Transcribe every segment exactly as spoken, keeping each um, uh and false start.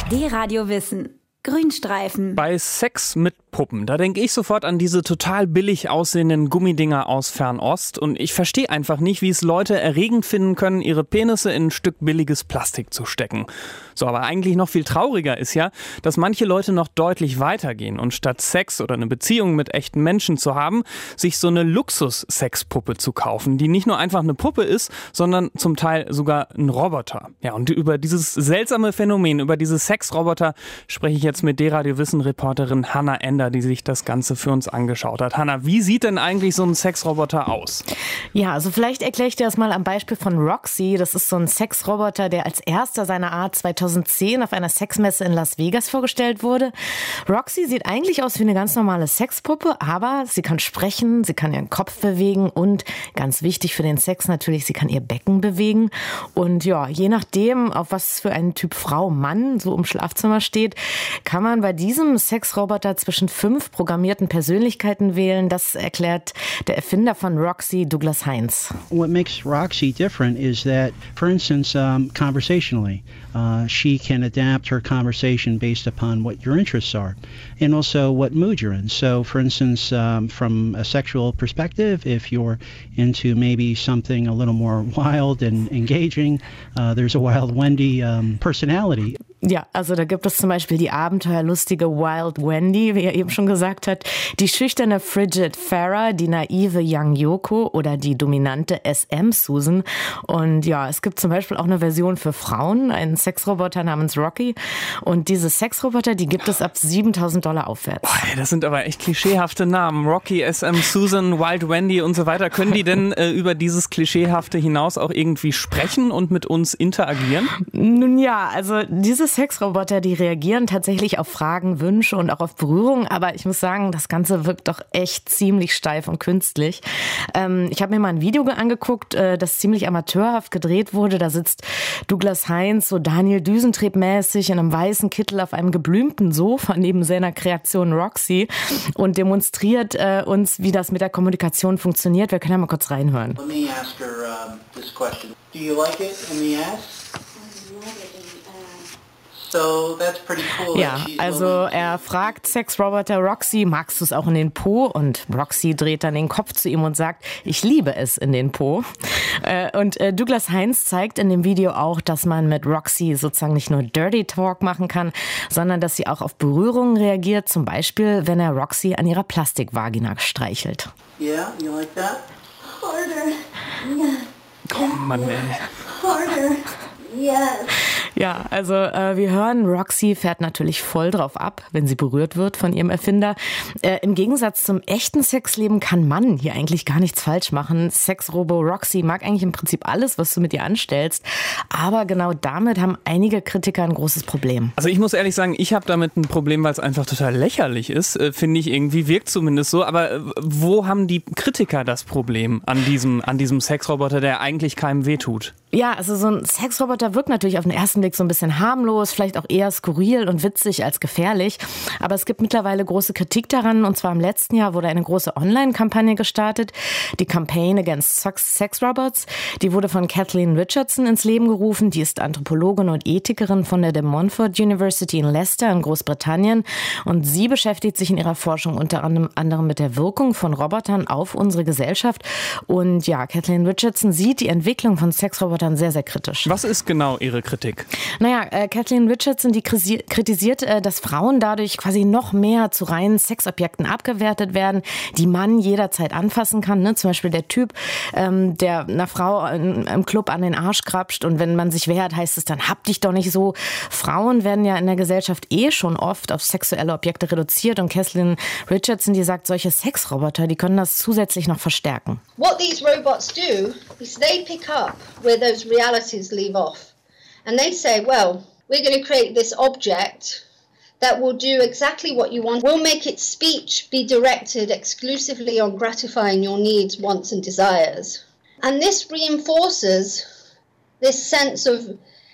D-Radio Wissen. Grünstreifen. Bei Sex mit Puppen, da denke ich sofort an diese total billig aussehenden Gummidinger aus Fernost. Und ich verstehe einfach nicht, wie es Leute erregend finden können, ihre Penisse in ein Stück billiges Plastik zu stecken. So, aber eigentlich noch viel trauriger ist ja, dass manche Leute noch deutlich weitergehen und statt Sex oder eine Beziehung mit echten Menschen zu haben, sich so eine Luxus-Sexpuppe zu kaufen, die nicht nur einfach eine Puppe ist, sondern zum Teil sogar ein Roboter. Ja, und über dieses seltsame Phänomen, über diese Sexroboter spreche ich jetzt mit D-Radio Wissen-Reporterin Hannah Ender, die sich das Ganze für uns angeschaut hat. Hannah, wie sieht denn eigentlich so ein Sexroboter aus? Ja, also vielleicht erkläre ich dir das mal am Beispiel von Roxy. Das ist so ein Sexroboter, der als erster seiner Art zweitausendzehn auf einer Sexmesse in Las Vegas vorgestellt wurde. Roxy sieht eigentlich aus wie eine ganz normale Sexpuppe, aber sie kann sprechen, sie kann ihren Kopf bewegen und ganz wichtig für den Sex natürlich, sie kann ihr Becken bewegen. Und ja, je nachdem, auf was für einen Typ Frau, Mann so im Schlafzimmer steht, kann man bei diesem Sexroboter zwischen fünf programmierten Persönlichkeiten wählen. Das erklärt der Erfinder von Roxy, Douglas Heinz. What makes Roxy different is that, for instance, um, conversationally, uh, she can adapt her conversation based upon what your interests are and also what mood you're in. So, for instance, um, from a sexual perspective, if you're into maybe something a little more wild and engaging, uh, there's a Wild Wendy um, personality. Ja, also da gibt es zum Beispiel die abenteuerlustige Wild Wendy, wie er eben schon gesagt hat, die schüchterne Frigid Farrah, die naive Young Yoko oder die dominante S M Susan. Und ja, es gibt zum Beispiel auch eine Version für Frauen, einen Sexroboter namens Rocky. Und diese Sexroboter, die gibt es ab siebentausend Dollar aufwärts. Boah, das sind aber echt klischeehafte Namen. Rocky, S M Susan, Wild Wendy und so weiter. Können die denn äh, über dieses Klischeehafte hinaus auch irgendwie sprechen und mit uns interagieren? Nun ja, also dieses Sexroboter, die reagieren tatsächlich auf Fragen, Wünsche und auch auf Berührung, aber ich muss sagen, das Ganze wirkt doch echt ziemlich steif und künstlich. Ähm, ich habe mir mal ein Video angeguckt, äh, das ziemlich amateurhaft gedreht wurde. Da sitzt Douglas Heinz so Daniel Düsentrieb-mäßig in einem weißen Kittel auf einem geblümten Sofa neben seiner Kreation Roxy und demonstriert äh, uns, wie das mit der Kommunikation funktioniert. Wir können ja mal kurz reinhören. Let me ask her um, this question. Do you like it in the ass? So that's pretty cool. Ja, also er fragt Sexroboter Roxy, magst du es auch in den Po? Und Roxy dreht dann den Kopf zu ihm und sagt, ich liebe es in den Po. Und Douglas Heinz zeigt in dem Video auch, dass man mit Roxy sozusagen nicht nur Dirty Talk machen kann, sondern dass sie auch auf Berührungen reagiert, zum Beispiel, wenn er Roxy an ihrer Plastikvagina streichelt. Yeah, you like that? Harder. Yeah. Oh Mann, ey. Harder. Yes. Ja, also äh, wir hören, Roxy fährt natürlich voll drauf ab, wenn sie berührt wird von ihrem Erfinder. Äh, Im Gegensatz zum echten Sexleben kann man hier eigentlich gar nichts falsch machen. Sexrobo Roxy mag eigentlich im Prinzip alles, was du mit ihr anstellst. Aber genau damit haben einige Kritiker ein großes Problem. Also ich muss ehrlich sagen, ich habe damit ein Problem, weil es einfach total lächerlich ist, äh, finde ich irgendwie, wirkt zumindest so. Aber äh, wo haben die Kritiker das Problem an diesem, an diesem Sexroboter, der eigentlich keinem wehtut? Ja, also so ein Sexroboter wirkt natürlich auf den ersten Blick so ein bisschen harmlos, vielleicht auch eher skurril und witzig als gefährlich. Aber es gibt mittlerweile große Kritik daran. Und zwar im letzten Jahr wurde eine große Online-Kampagne gestartet, die Campaign Against Sex Robots. Die wurde von Kathleen Richardson ins Leben gerufen. Die ist Anthropologin und Ethikerin von der De Montfort University in Leicester in Großbritannien. Und sie beschäftigt sich in ihrer Forschung unter anderem mit der Wirkung von Robotern auf unsere Gesellschaft. Und ja, Kathleen Richardson sieht die Entwicklung von Sexrobotern sehr, sehr kritisch. Was ist genau ihre Kritik? Naja, äh, Kathleen Richardson, die kritisiert, äh, dass Frauen dadurch quasi noch mehr zu reinen Sexobjekten abgewertet werden, die man jederzeit anfassen kann. Ne? Zum Beispiel der Typ, ähm, der einer Frau in, im Club an den Arsch krapscht und wenn man sich wehrt, heißt es dann, hab dich doch nicht so. Frauen werden ja in der Gesellschaft eh schon oft auf sexuelle Objekte reduziert und Kathleen Richardson, die sagt, solche Sexroboter, die können das zusätzlich noch verstärken. What these robots do is they pick up where those realities leave off. And they say, well, we're going to create this object that will do exactly what you want. We'll make its speech be directed exclusively on gratifying your needs, wants and desires. And this reinforces this sense of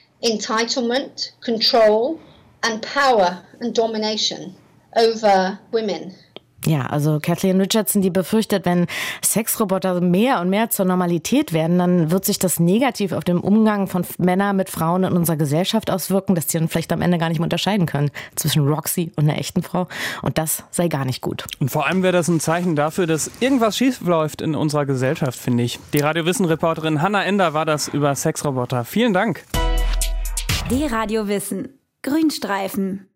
entitlement, control and power and domination over women. Ja, also Kathleen Richardson, die befürchtet, wenn Sexroboter mehr und mehr zur Normalität werden, dann wird sich das negativ auf den Umgang von Männern mit Frauen in unserer Gesellschaft auswirken, dass die dann vielleicht am Ende gar nicht mehr unterscheiden können zwischen Roxy und einer echten Frau. Und das sei gar nicht gut. Und vor allem wäre das ein Zeichen dafür, dass irgendwas schief läuft in unserer Gesellschaft, finde ich. Die Radio-Wissen-Reporterin Hannah Ender war das über Sexroboter. Vielen Dank. Die Radio Wissen. Grünstreifen.